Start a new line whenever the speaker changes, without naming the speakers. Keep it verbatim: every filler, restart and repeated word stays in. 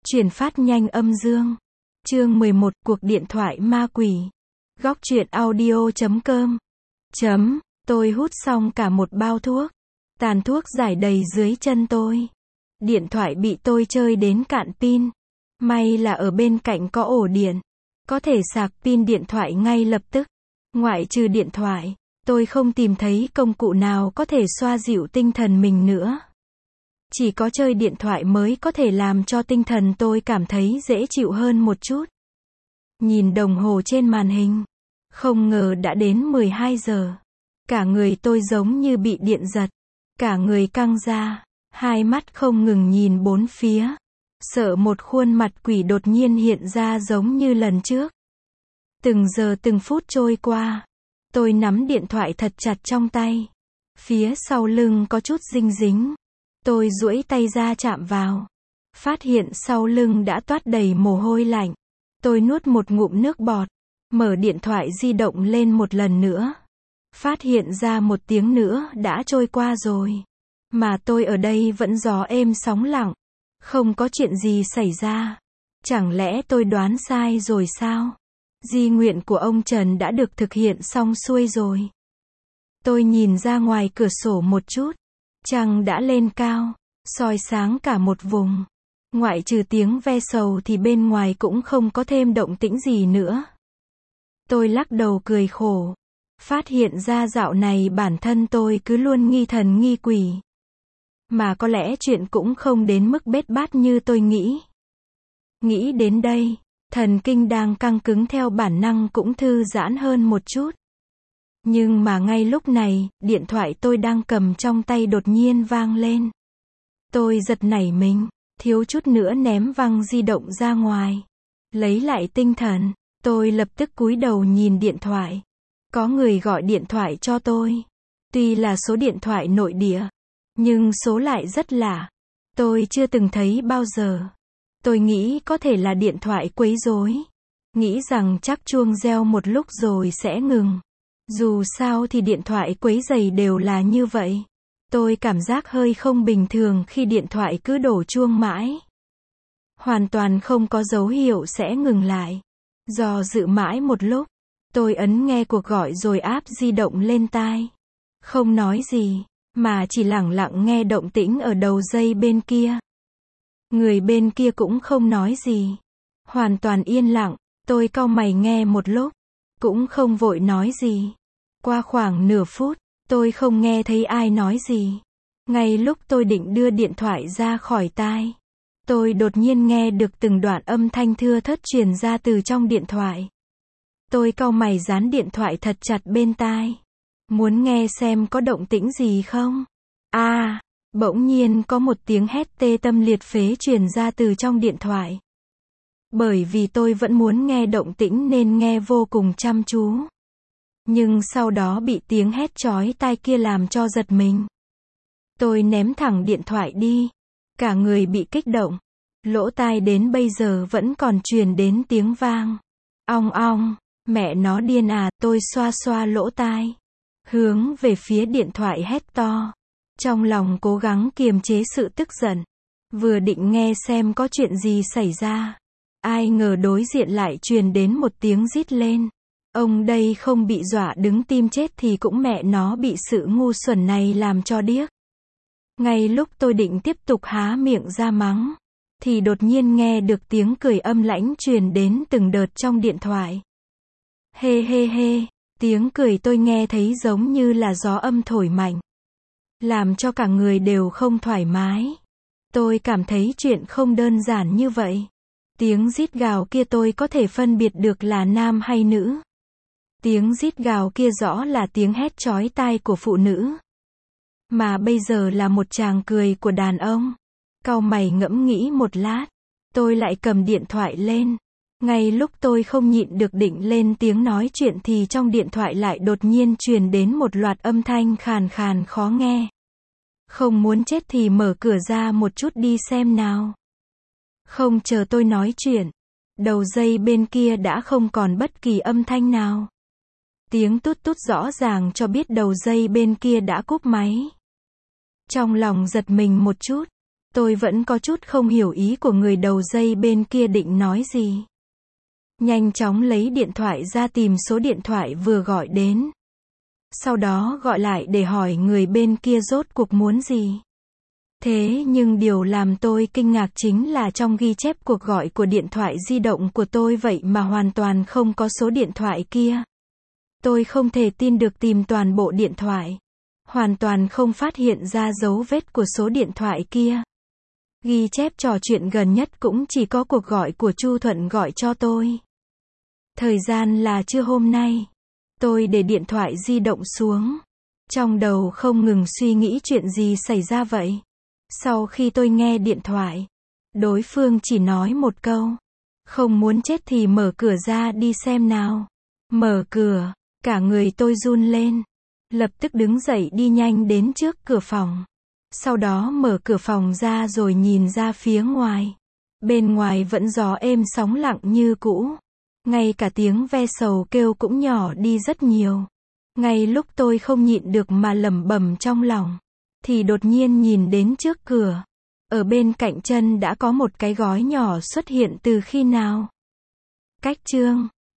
Chuyển phát nhanh âm dương. Chương mười một, cuộc điện thoại ma quỷ. Góc truyện audio chấm com. Chấm, tôi hút xong cả một bao thuốc. Tàn thuốc rải đầy dưới chân tôi. Điện thoại bị tôi chơi đến cạn pin. May là ở bên cạnh có ổ điện. Có thể sạc pin điện thoại ngay lập tức. Ngoại trừ điện thoại, tôi không tìm thấy công cụ nào có thể xoa dịu tinh thần mình nữa. Chỉ có chơi điện thoại mới có thể làm cho tinh thần tôi cảm thấy dễ chịu hơn một chút. Nhìn đồng hồ trên màn hình. Không ngờ đã đến mười hai giờ. Cả người tôi giống như bị điện giật. Cả người căng ra. Hai mắt không ngừng nhìn bốn phía. Sợ một khuôn mặt quỷ đột nhiên hiện ra giống như lần trước. Từng giờ từng phút trôi qua. Tôi nắm điện thoại thật chặt trong tay. Phía sau lưng có chút dinh dính. Tôi duỗi tay ra chạm vào. Phát hiện sau lưng đã toát đầy mồ hôi lạnh. Tôi nuốt một ngụm nước bọt. Mở điện thoại di động lên một lần nữa. Phát hiện ra một tiếng nữa đã trôi qua rồi. Mà tôi ở đây vẫn gió êm sóng lặng. Không có chuyện gì xảy ra. Chẳng lẽ tôi đoán sai rồi sao? Di nguyện của ông Trần đã được thực hiện xong xuôi rồi. Tôi nhìn ra ngoài cửa sổ một chút. Trăng đã lên cao, soi sáng cả một vùng. Ngoại trừ tiếng ve sầu thì bên ngoài cũng không có thêm động tĩnh gì nữa. Tôi lắc đầu cười khổ. Phát hiện ra dạo này bản thân tôi cứ luôn nghi thần nghi quỷ. Mà có lẽ chuyện cũng không đến mức bết bát như tôi nghĩ. Nghĩ đến đây, thần kinh đang căng cứng theo bản năng cũng thư giãn hơn một chút. Nhưng mà ngay lúc này, điện thoại tôi đang cầm trong tay đột nhiên vang lên. Tôi giật nảy mình, thiếu chút nữa ném văng di động ra ngoài. Lấy lại tinh thần, tôi lập tức cúi đầu nhìn điện thoại. Có người gọi điện thoại cho tôi. Tuy là số điện thoại nội địa, nhưng số lại rất lạ. Tôi chưa từng thấy bao giờ. Tôi nghĩ có thể là điện thoại quấy rối. Nghĩ rằng chắc chuông reo một lúc rồi sẽ ngừng. Dù sao thì điện thoại quấy rầy đều là như vậy. Tôi cảm giác hơi không bình thường khi điện thoại cứ đổ chuông mãi. Hoàn toàn không có dấu hiệu sẽ ngừng lại. Do dự mãi một lúc, tôi ấn nghe cuộc gọi rồi áp di động lên tai. Không nói gì, mà chỉ lẳng lặng nghe động tĩnh ở đầu dây bên kia. Người bên kia cũng không nói gì. Hoàn toàn yên lặng, tôi cau mày nghe một lúc. Cũng không vội nói gì. Qua khoảng nửa phút, tôi không nghe thấy ai nói gì. Ngay lúc tôi định đưa điện thoại ra khỏi tai, tôi đột nhiên nghe được từng đoạn âm thanh thưa thớt truyền ra từ trong điện thoại. Tôi cau mày dán điện thoại thật chặt bên tai. Muốn nghe xem có động tĩnh gì không? À, bỗng nhiên có một tiếng hét tê tâm liệt phế truyền ra từ trong điện thoại. Bởi vì tôi vẫn muốn nghe động tĩnh nên nghe vô cùng chăm chú. Nhưng sau đó bị tiếng hét chói tai kia làm cho giật mình. Tôi ném thẳng điện thoại đi. Cả người bị kích động. Lỗ tai đến bây giờ vẫn còn truyền đến tiếng vang. Ong ong, mẹ nó điên à, tôi xoa xoa lỗ tai. Hướng về phía điện thoại hét to. Trong lòng cố gắng kiềm chế sự tức giận. Vừa định nghe xem có chuyện gì xảy ra. Ai ngờ đối diện lại truyền đến một tiếng rít lên. Ông đây không bị dọa đứng tim chết thì cũng mẹ nó bị sự ngu xuẩn này làm cho điếc. Ngay lúc tôi định tiếp tục há miệng ra mắng, thì đột nhiên nghe được tiếng cười âm lãnh truyền đến từng đợt trong điện thoại. Hê hê hê, tiếng cười tôi nghe thấy giống như là gió âm thổi mạnh. Làm cho cả người đều không thoải mái. Tôi cảm thấy chuyện không đơn giản như vậy. Tiếng rít gào kia tôi có thể phân biệt được là nam hay nữ. Tiếng rít gào kia rõ là tiếng hét chói tai của phụ nữ. Mà bây giờ là một tràng cười của đàn ông. Cau mày ngẫm nghĩ một lát. Tôi lại cầm điện thoại lên. Ngay lúc tôi không nhịn được định lên tiếng nói chuyện thì trong điện thoại lại đột nhiên truyền đến một loạt âm thanh khàn khàn khó nghe. Không muốn chết thì mở cửa ra một chút đi xem nào. Không chờ tôi nói chuyện. Đầu dây bên kia đã không còn bất kỳ âm thanh nào. Tiếng tút tút rõ ràng cho biết đầu dây bên kia đã cúp máy. Trong lòng giật mình một chút. Tôi vẫn có chút không hiểu ý của người đầu dây bên kia định nói gì. Nhanh chóng lấy điện thoại ra tìm số điện thoại vừa gọi đến. Sau đó gọi lại để hỏi người bên kia rốt cuộc muốn gì. Thế nhưng điều làm tôi kinh ngạc chính là trong ghi chép cuộc gọi của điện thoại di động của tôi vậy mà hoàn toàn không có số điện thoại kia. Tôi không thể tin được, tìm toàn bộ điện thoại. Hoàn toàn không phát hiện ra dấu vết của số điện thoại kia. Ghi chép trò chuyện gần nhất cũng chỉ có cuộc gọi của Chu Thuận gọi cho tôi. Thời gian là trưa hôm nay. Tôi để điện thoại di động xuống. Trong đầu không ngừng suy nghĩ chuyện gì xảy ra vậy. Sau khi tôi nghe điện thoại, đối phương chỉ nói một câu. Không muốn chết thì mở cửa ra đi xem nào. Mở cửa, cả người tôi run lên. Lập tức đứng dậy đi nhanh đến trước cửa phòng. Sau đó mở cửa phòng ra rồi nhìn ra phía ngoài. Bên ngoài vẫn gió êm sóng lặng như cũ. Ngay cả tiếng ve sầu kêu cũng nhỏ đi rất nhiều. Ngay lúc tôi không nhịn được mà lẩm bẩm trong lòng, thì đột nhiên nhìn đến trước cửa. Ở bên cạnh chân đã có một cái gói nhỏ xuất hiện từ khi nào. Cách chương